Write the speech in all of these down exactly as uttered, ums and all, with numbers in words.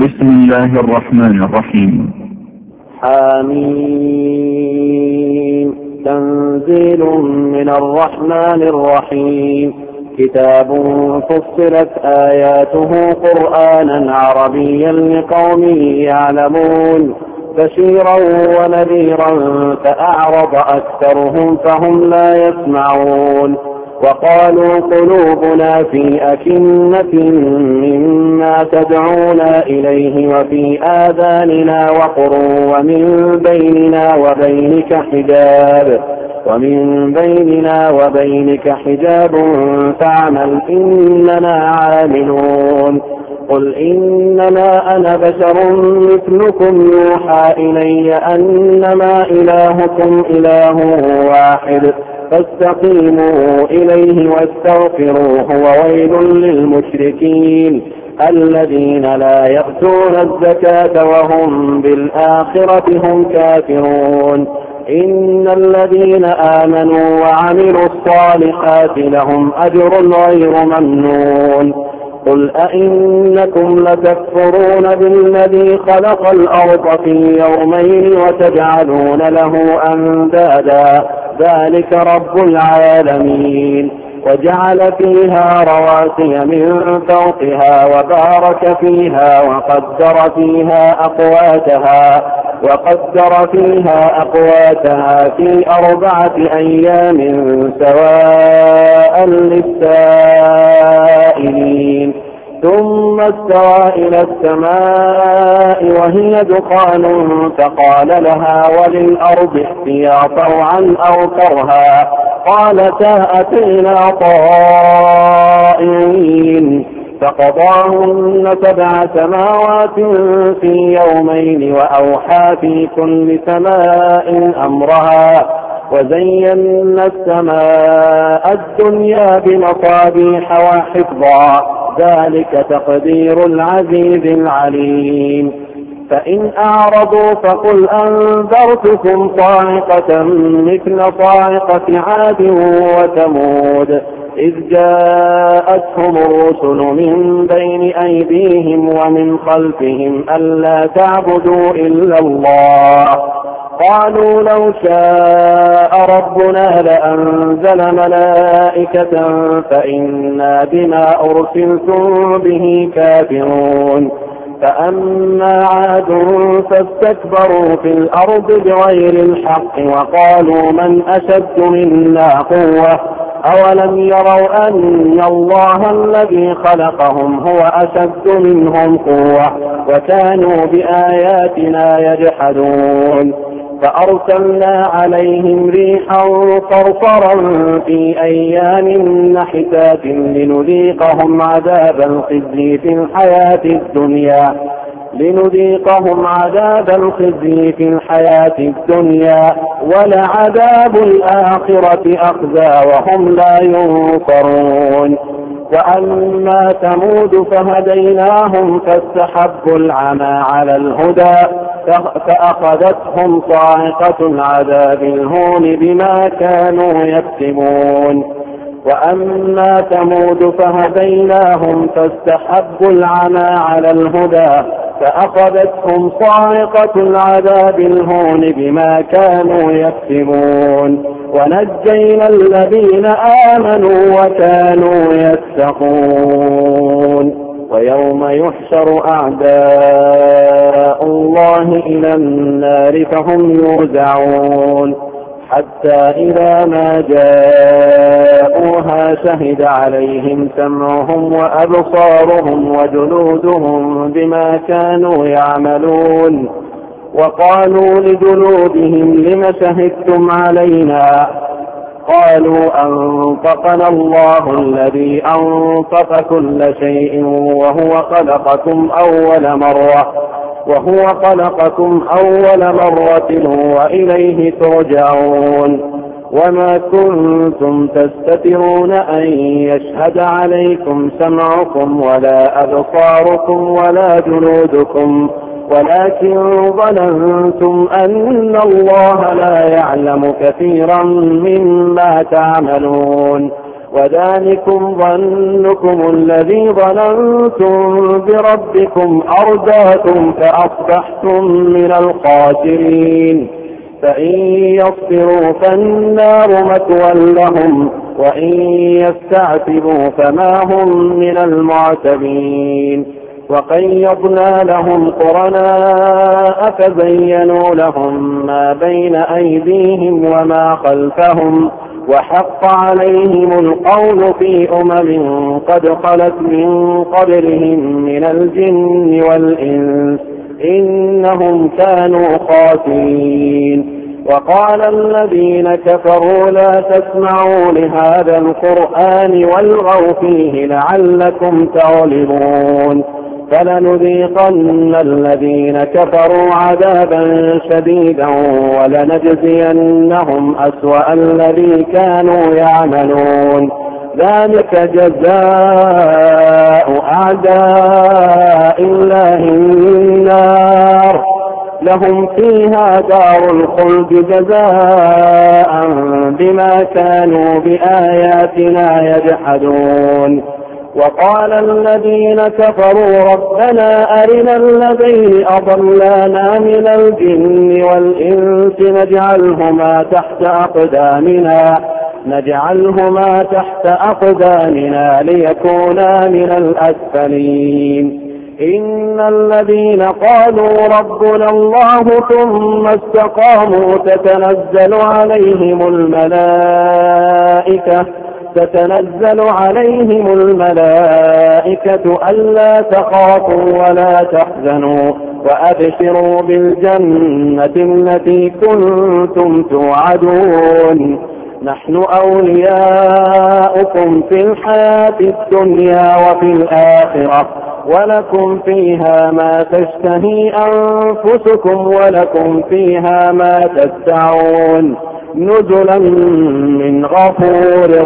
بسم الله الرحمن الرحيم. حميم. تنزيل من الرحمن الرحيم. كتاب فصلت آياته قرآنا عربيا لقوم يعلمون بشيرا ونذيرا فأعرض أكثرهم فهم لا يسمعون. وقالوا قلوبنا في أكنة مما تدعونا إليه وفي آذاننا وقر ومن بيننا وبينك حجاب ومن بيننا وبينك حجاب فاعمل إننا عاملون. قل إنما أنا بشر مثلكم يوحى إلي أنما إلهكم إله واحد فاستقيموا إليه واستغفروه وويل للمشركين الذين لا يؤتون الزكاة وهم بالآخرة هم كافرون. إن الذين آمنوا وعملوا الصالحات لهم أجر غير ممنون. قل أئنكم لتكفرون بالذي خلق الأرض في يومين وتجعلون له أندادا ذلك رب العالمين. وجعل فيها رواسي من فوقها وبارك فيها وقدر فيها أقواتها وقدر فيها أقواتها في أربعة أيام سواء للسائلين. ثم استوى إلى السماء وهي دخان فقال لها وللأرض ائتيا طوعا أو كرها قالتا أتينا طائعين. فقضاهن سبع سماوات في يومين وأوحى في كل سماء أمرها وزينا السماء الدنيا بمصابيح وحفظا ذلك تقدير العزيز العليم. فإن أعرضوا فقل أنذرتكم صاعقة مثل صاعقة عاد وثمود إذ جاءتهم الرسل من بين أيديهم ومن خلفهم ألا تعبدوا إلا الله قالوا لو شاء ربنا لأنزل ملائكة فإنا بما أرسلتم به كافرون. فأما عاد فاستكبروا في الأرض بغير الحق وقالوا من أشد منا قوة أولم يروا أن الله الذي خلقهم هو أشد منهم قوة وكانوا بآياتنا يجحدون. فأرسلنا عليهم ريحا صرصرا في أيام نحسات لنذيقهم عذاب الخزي في الحياة الدنيا لنذيقهم عذاب الخزي في الحياة الدنيا ولعذاب الآخرة أخزى وهم لا ينصرون. وأما ثمود فهديناهم فاستحبوا العمى على الهدى فأخذتهم صاعقة العذاب الهون بما كانوا يكسبون. وأما ثمود فهديناهم فاستحبوا العمى على الهدى فأخذتهم صاعقة العذاب الهون بما كانوا يكسبون. ونجينا الذين آمنوا وكانوا يتقون. ويوم يحشر أعداء الله إلى النار فهم يوزعون حتى إذا ما جاءوها شهد عليهم سمعهم وأبصارهم وجلودهم بما كانوا يعملون. وقالوا لجلودهم لم شهدتم علينا قالوا أنطقنا الله الذي أنطق كل شيء وهو خلقكم أول مرة وهو خلقكم أول مرة وإليه ترجعون. وما كنتم تستترون أن يشهد عليكم سمعكم ولا أبصاركم ولا جلودكم ولكن ظننتم أن الله لا يعلم كثيرا مما تعملون. وذلكم ظنكم الذي ظننتم بربكم أرداكم فأصبحتم من الخاسرين. فإن يصبروا فالنار مثوى لهم وإن يستعتبوا فما هم من المعتبين. وقيضنا لهم قرناء فزينوا لهم ما بين أيديهم وما خلفهم وحق عليهم القول في أمم قد خلت من قبلهم من الجن والإنس إنهم كانوا خاسرين. وقال الذين كفروا لا تسمعوا لهذا القرآن والغوا فيه لعلكم تغلبون. فلنذيقن الذين كفروا عذابا شديدا ولنجزينهم أسوأ الذي كانوا يعملون. ذلك جزاء أعداء الله النار لهم فيها دار الخلد جزاء بما كانوا بآياتنا يجحدون. وقال الذين كفروا ربنا أرنا الذين أضلانا من الجن والإنس نجعلهما تحت أقدامنا نجعلهما تحت أقدامنا ليكونا من الأسفلين. إن الذين قالوا ربنا الله ثم استقاموا تتنزل عليهم الملائكة تتنزل عليهم الملائكة ألا تخافوا ولا تحزنوا وأبشروا بالجنة التي كنتم توعدون. نحن أولياؤكم في الحياة الدنيا وفي الآخرة ولكم فيها ما تشتهي أنفسكم ولكم فيها ما تدعون نزلا من غفور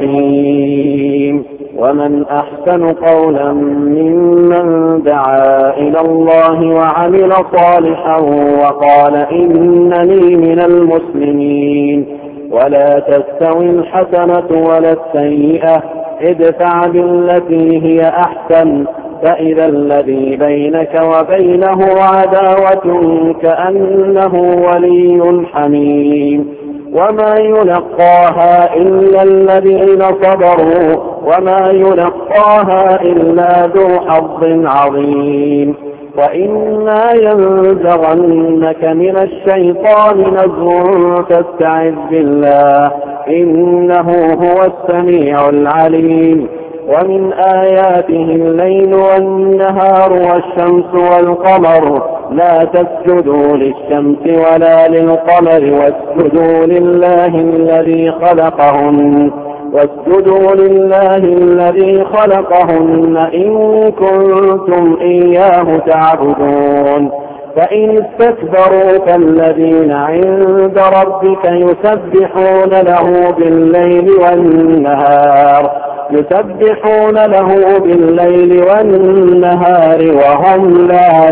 رحيم. ومن أحسن قولا ممن دعا إلى الله وعمل صالحا وقال إنني من المسلمين. ولا تستوي الحسنة ولا السيئة ادفع بالتي هي أحسن فإذا الذي بينك وبينه عداوة كأنه ولي حميم. وما يلقاها إلا الذين صبروا وما يلقاها إلا ذو حظ عظيم. وإما ينزغنك من الشيطان نزغ فاستعذ بالله إنه هو السميع العليم. ومن آياته الليل والنهار والشمس والقمر لا تسجدوا للشمس ولا للقمر واسجدوا لله الذي خلقهن واسجدوا لله الذي خلقهن إن كنتم إياه تعبدون. فإن استكبروا فالذين عند ربك يسبحون له بالليل والنهار يسبحون له بالليل والنهار وهم لا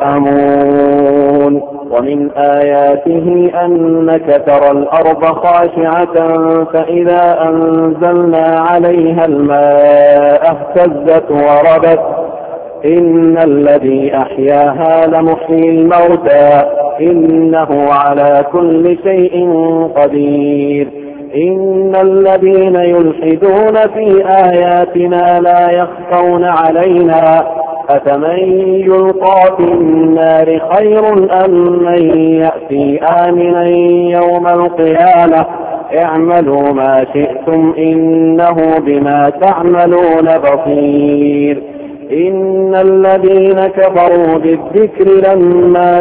يسأمون. ومن آياته أنك ترى الأرض خاشعة فإذا أنزلنا عليها الماء اهتزت وربت إن الذي أحياها لمحيي الموتى إنه على كل شيء قدير. إن الذين يلحدون في آياتنا لا يخفون علينا أفمن يلقى في النار خير أم من يأتي آمنا يوم القيامة اعملوا ما شئتم إنه بما تعملون بصير. إن الذين كفروا بالذكر لما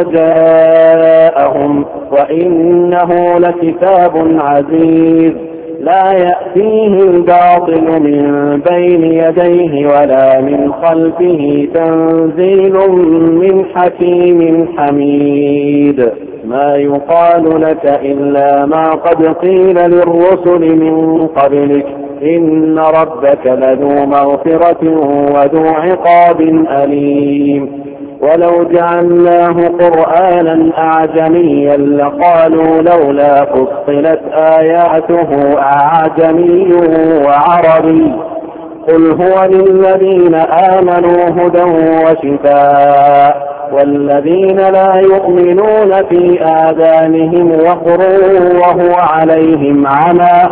جاءهم وإنه لكتاب عزيز لا يأتيه الباطل من بين يديه ولا من خلفه تنزيل من حكيم حميد. ما يقال لك إلا ما قد قيل للرسل من قبلك إن ربك لذو مغفرة وذو عقاب أليم. ولو جعلناه قرآنا أعجميا لقالوا لولا فصلت آياته أعجمي وعربي قل هو للذين آمنوا هدى وشفاء والذين لا يؤمنون في آذانهم وقر وهو عليهم عمى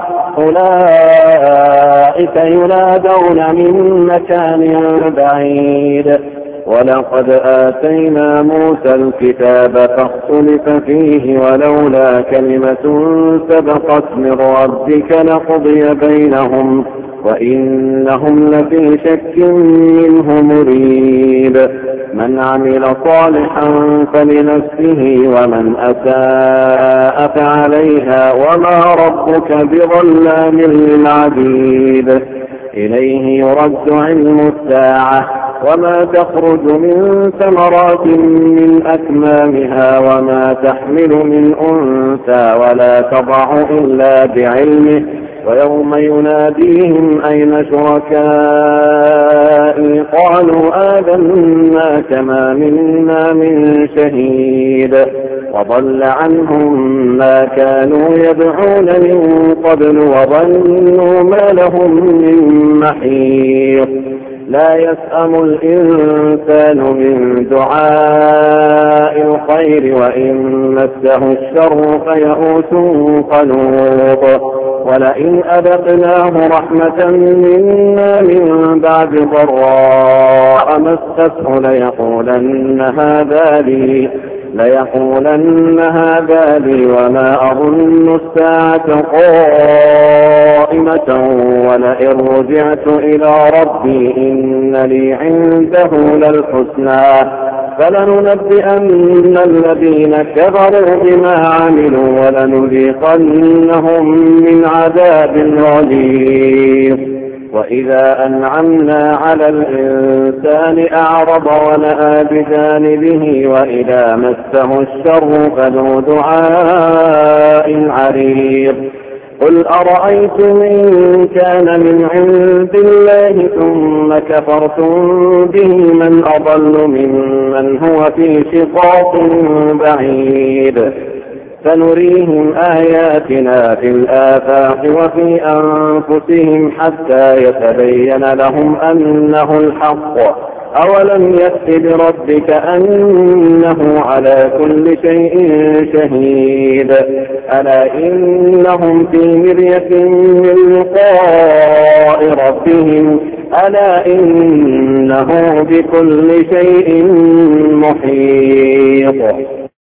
أولئك ينادون من مكان بعيد ولقد آتينا موسى الكتاب فاختلف فيه ولولا كلمة سبقت من ربك لقضي بينهم وإنهم لفي شك منه مريب من عمل صالحا فلنفسه ومن أساء فعليها وما ربك بظلام للعبيد إليه يرد علم الساعة وما تخرج من ثمرات من أكمامها وما تحمل من أنثى ولا تضع إلا بعلمه ويوم يناديهم أين شركائي قالوا آذناك ما منا من شهيد وضل عنهم ما كانوا يدعون من قبل وظنوا ما لهم من محيص لا يسأم الإنسان من دعاء الخير وإن مسه الشر فيئوس قنوط ولئن أذقناه رحمة منا من بعد ضراء مسته ليقولن هذا لي ليقولن هذا لي وما أظن الساعة قائمة ولئن رجعت إلى ربي إن لي عنده للحسنى فلننبئن الذين كفروا بما عملوا ولنذيقنهم من عذاب غليظ وإذا أنعمنا على الإنسان أعرض ونأى بجانبه وإذا مسه الشر فذو دعاء عريض قل أرأيتم إن كان من عند الله ثم كفرتم به من أضل ممن هو في شقاق بعيد سنريهم آياتنا في الآفاق وفي أنفسهم حتى يتبين لهم أنه الحق أولم يكف بربك أنه على كل شيء شهيد ألا إنهم في مرية من لقاء ربهم ألا إنه بكل شيء محيط